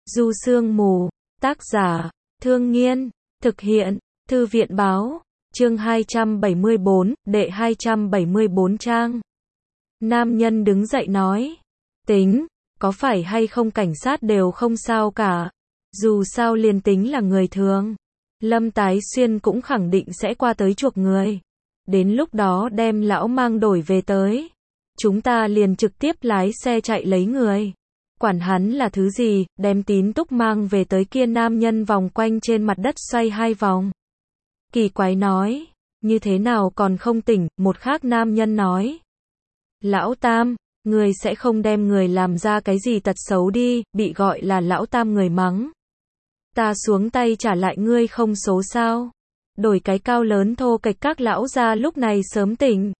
Du Sương Mù, tác giả, Thương Nghiên, thực hiện, Thư viện báo, chương 274, đệ 274 trang. Nam nhân đứng dậy nói, tính, có phải hay không cảnh sát đều không sao cả, dù sao liền tính là người thường. Lâm Tái Xuyên cũng khẳng định sẽ qua tới chuộc người. Đến lúc đó đem lão mang đổi về tới. Chúng ta liền trực tiếp lái xe chạy lấy người. Quản hắn là thứ gì, đem Tín Túc mang về tới kia nam nhân vòng quanh trên mặt đất xoay 2 vòng. Kỳ quái nói, như thế nào còn không tỉnh, một khác nam nhân nói. Lão Tam, người sẽ không đem người làm ra cái gì tật xấu đi, bị gọi là Lão Tam người mắng. Ta xuống tay trả lại ngươi không số sao. Đổi cái cao lớn thô kệch các lão gia lúc này sớm tỉnh.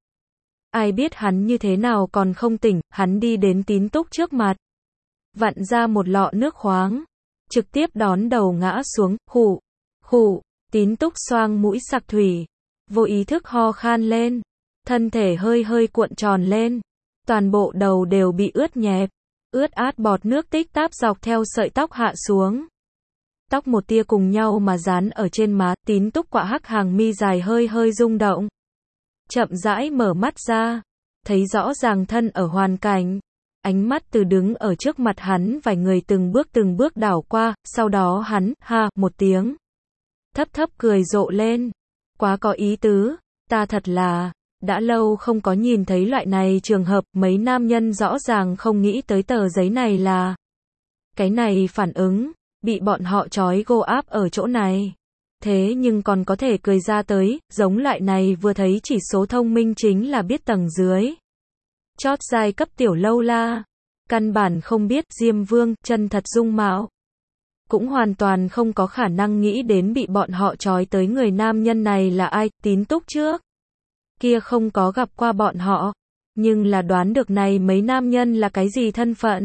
Ai biết hắn như thế nào còn không tỉnh, hắn đi đến Tín Túc trước mặt. Vặn ra một lọ nước khoáng. Trực tiếp đón đầu ngã xuống, khụ, khụ, Tín Túc xoang mũi sặc thủy. Vô ý thức ho khan lên. Thân thể hơi hơi cuộn tròn lên. Toàn bộ đầu đều bị ướt nhẹp. Ướt át bọt nước tích táp dọc theo sợi tóc hạ xuống. Tóc một tia cùng nhau mà dán ở trên má, Tín Túc quạ hắc hàng mi dài hơi hơi rung động. Chậm rãi mở mắt ra, thấy rõ ràng thân ở hoàn cảnh. Ánh mắt từ đứng ở trước mặt hắn vài người từng bước đảo qua, sau đó hắn, ha, một tiếng. Thấp thấp cười rộ lên. Quá có ý tứ, ta thật là, đã lâu không có nhìn thấy loại này trường hợp, mấy nam nhân rõ ràng không nghĩ tới tờ giấy này là. Cái này phản ứng. Bị bọn họ trói gô áp ở chỗ này. Thế nhưng còn có thể cười ra tới, giống loại này vừa thấy chỉ số thông minh chính là biết tầng dưới. Chót giai cấp tiểu lâu la. Căn bản không biết Diêm Vương, chân thật dung mạo. Cũng hoàn toàn không có khả năng nghĩ đến bị bọn họ trói tới người nam nhân này là ai, Tín Túc trước. Kia không có gặp qua bọn họ. Nhưng là đoán được này mấy nam nhân là cái gì thân phận.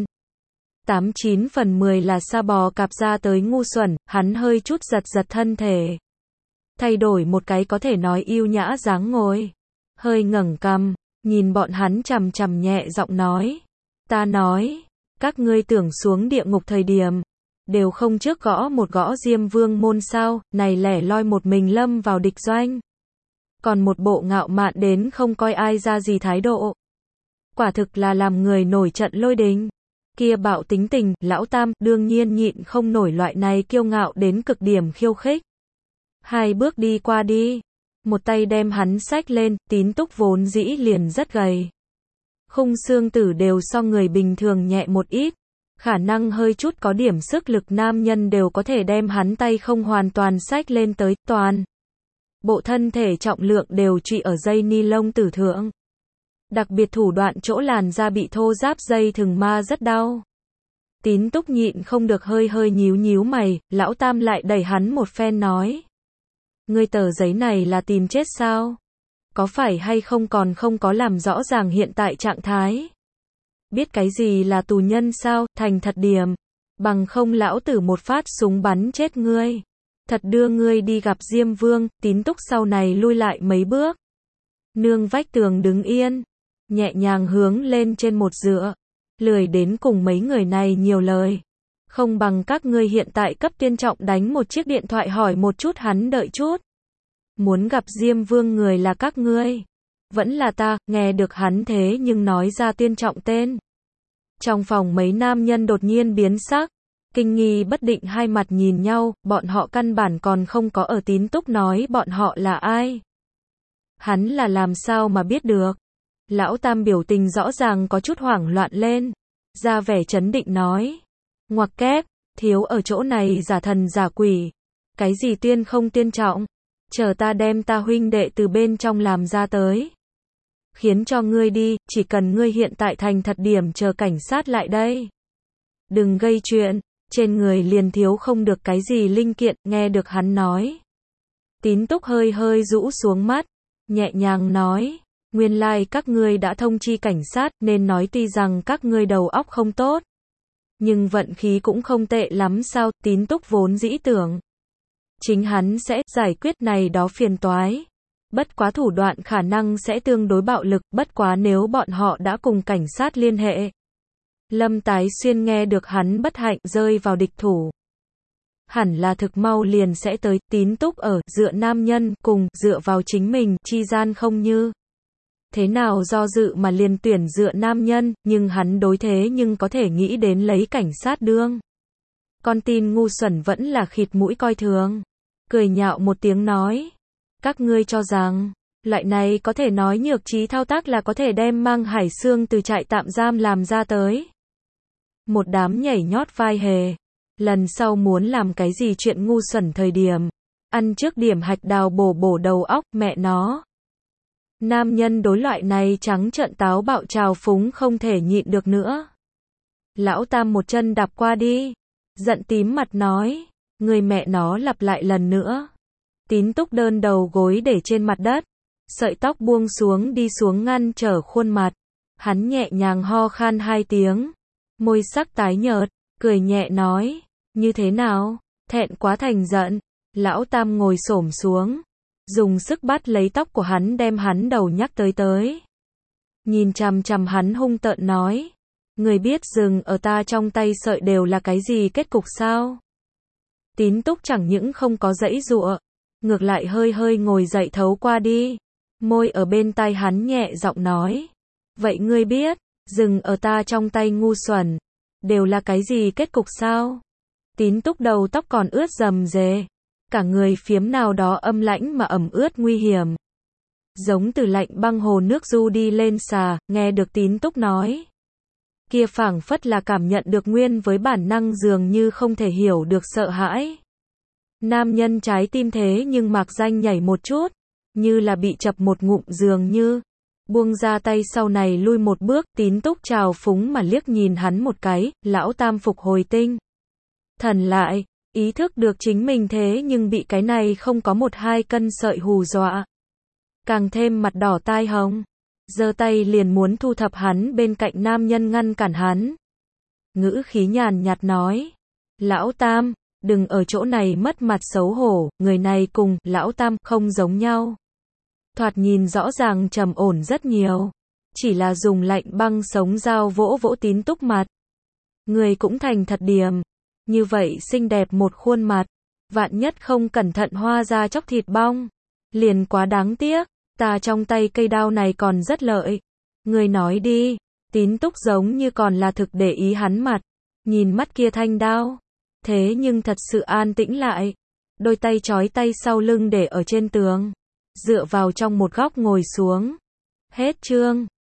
89 phần 10 là sa bò cạp ra tới ngu xuẩn, hắn hơi chút giật thân thể. Thay đổi một cái có thể nói yêu nhã dáng ngồi. Hơi ngẩng cằm, nhìn bọn hắn chằm chằm nhẹ giọng nói. Ta nói, các ngươi tưởng xuống địa ngục thời điểm, đều không trước gõ Diêm Vương môn sao, này lẻ loi một mình lâm vào địch doanh. Còn một bộ ngạo mạn đến không coi ai ra gì thái độ. Quả thực là làm người nổi trận lôi đình. Kia bạo tính tình, Lão Tam, đương nhiên nhịn không nổi loại này kiêu ngạo đến cực điểm khiêu khích. 2 bước đi qua đi. Một tay đem hắn xách lên, Tín Túc vốn dĩ liền rất gầy. Khung xương tử đều so người bình thường nhẹ một ít. Khả năng hơi chút có điểm sức lực nam nhân đều có thể đem hắn tay không hoàn toàn xách lên tới, toàn. Bộ thân thể trọng lượng đều trụy ở dây ni lông tử thượng. Đặc biệt thủ đoạn chỗ làn da bị thô ráp dây thừng ma rất đau. Tín Túc nhịn không được hơi hơi nhíu mày, Lão Tam lại đẩy hắn một phen nói. Ngươi tờ giấy này là tìm chết sao? Có phải hay không còn không có làm rõ ràng hiện tại trạng thái? Biết cái gì là tù nhân sao, thành thật điểm. Bằng không lão tử một phát súng bắn chết ngươi. Thật đưa ngươi đi gặp Diêm Vương, Tín Túc sau này lui lại mấy bước. Nương vách tường đứng yên. Nhẹ nhàng hướng lên trên một dựa. Lười đến cùng mấy người này nhiều lời. Không bằng các ngươi hiện tại cấp Tiên Trọng đánh một chiếc điện thoại hỏi một chút hắn đợi chút. Muốn gặp Diêm Vương người là các ngươi. Vẫn là ta, nghe được hắn thế nhưng nói ra Tiên Trọng tên. Trong phòng mấy nam nhân đột nhiên biến sắc. Kinh nghi bất định hai mặt nhìn nhau, bọn họ căn bản còn không có ở Tín Túc nói bọn họ là ai. Hắn là làm sao mà biết được. Lão Tam biểu tình rõ ràng có chút hoảng loạn lên. Ra vẻ trấn định nói. Ngoặc kép, thiếu ở chỗ này giả thần giả quỷ. Cái gì tiên không tiên trọng. Chờ ta đem ta huynh đệ từ bên trong làm ra tới. Khiến cho ngươi đi, chỉ cần ngươi hiện tại thành thật điểm chờ cảnh sát lại đây. Đừng gây chuyện, trên người liền thiếu không được cái gì linh kiện, nghe được hắn nói. Tín Túc hơi hơi rũ xuống mắt, nhẹ nhàng nói. Nguyên lai các ngươi đã thông chi cảnh sát nên nói tuy rằng các ngươi đầu óc không tốt. Nhưng vận khí cũng không tệ lắm sao, Tín Túc vốn dĩ tưởng. Chính hắn sẽ giải quyết này đó phiền toái. Bất quá thủ đoạn khả năng sẽ tương đối bạo lực, bất quá nếu bọn họ đã cùng cảnh sát liên hệ. Lâm Tái Xuyên nghe được hắn bất hạnh rơi vào địch thủ. Hẳn là thực mau liền sẽ tới, Tín Túc ở, dựa nam nhân, cùng, dựa vào chính mình, chi gian không như. Thế nào do dự mà liền tuyển dựa nam nhân, nhưng hắn đối thế nhưng có thể nghĩ đến lấy cảnh sát đương. Con tin ngu xuẩn vẫn là khịt mũi coi thường. Cười nhạo một tiếng nói. Các ngươi cho rằng, loại này có thể nói nhược trí thao tác là có thể đem Mang Hải Xương từ trại tạm giam làm ra tới. Một đám nhảy nhót vai hề. Lần sau muốn làm cái gì chuyện ngu xuẩn thời điểm. Ăn trước điểm hạch đào bổ bổ đầu óc, mẹ nó. Nam nhân đối loại này trắng trợn táo bạo trào phúng không thể nhịn được nữa. Lão Tam một chân đạp qua đi. Giận tím mặt nói. Người mẹ nó lặp lại lần nữa. Tín Túc đơn đầu gối để trên mặt đất. Sợi tóc buông xuống đi xuống ngăn trở khuôn mặt. Hắn nhẹ nhàng ho khan 2 tiếng. Môi sắc tái nhợt. Cười nhẹ nói. Như thế nào? Thẹn quá thành giận. Lão Tam ngồi xổm xuống. Dùng sức bắt lấy tóc của hắn đem hắn đầu nhắc tới. Nhìn chằm chằm hắn hung tợn nói. Người biết dừng ở ta trong tay sợi đều là cái gì kết cục sao? Tín Túc chẳng những không có giãy giụa. Ngược lại hơi hơi ngồi dậy thấu qua đi. Môi ở bên tai hắn nhẹ giọng nói. Vậy ngươi biết, dừng ở ta trong tay ngu xuẩn. Đều là cái gì kết cục sao? Tín Túc đầu tóc còn ướt rầm rề. Cả người phiếm nào đó âm lãnh mà ẩm ướt nguy hiểm. Giống từ lạnh băng hồ nước du đi lên xà, nghe được Tín Túc nói. Kia phảng phất là cảm nhận được nguyên với bản năng dường như không thể hiểu được sợ hãi. Nam nhân trái tim thế nhưng mạc danh nhảy một chút, như là bị chập một ngụm dường như. Buông ra tay sau này lui một bước, Tín Túc trào phúng mà liếc nhìn hắn một cái, lão Tam phục hồi tinh thần lại, ý thức được chính mình thế nhưng bị cái này không có 1-2 cân sợi hù dọa. Càng thêm mặt đỏ tai hồng, giơ tay liền muốn thu thập hắn bên cạnh nam nhân ngăn cản hắn. Ngữ khí nhàn nhạt nói, lão Tam, đừng ở chỗ này mất mặt xấu hổ, người này cùng lão Tam không giống nhau. Thoạt nhìn rõ ràng trầm ổn rất nhiều, chỉ là dùng lạnh băng sống dao vỗ vỗ Tín Túc mặt. Người cũng thành thật điểm, như vậy xinh đẹp một khuôn mặt, vạn nhất không cẩn thận hoa ra chóc thịt bong, liền quá đáng tiếc, ta trong tay cây đao này còn rất lợi. Người nói đi, Tín Túc giống như còn là thực để ý hắn mặt, nhìn mắt kia thanh đao, thế nhưng thật sự an tĩnh lại, đôi tay trói tay sau lưng để ở trên tường, dựa vào trong một góc ngồi xuống. Hết chương.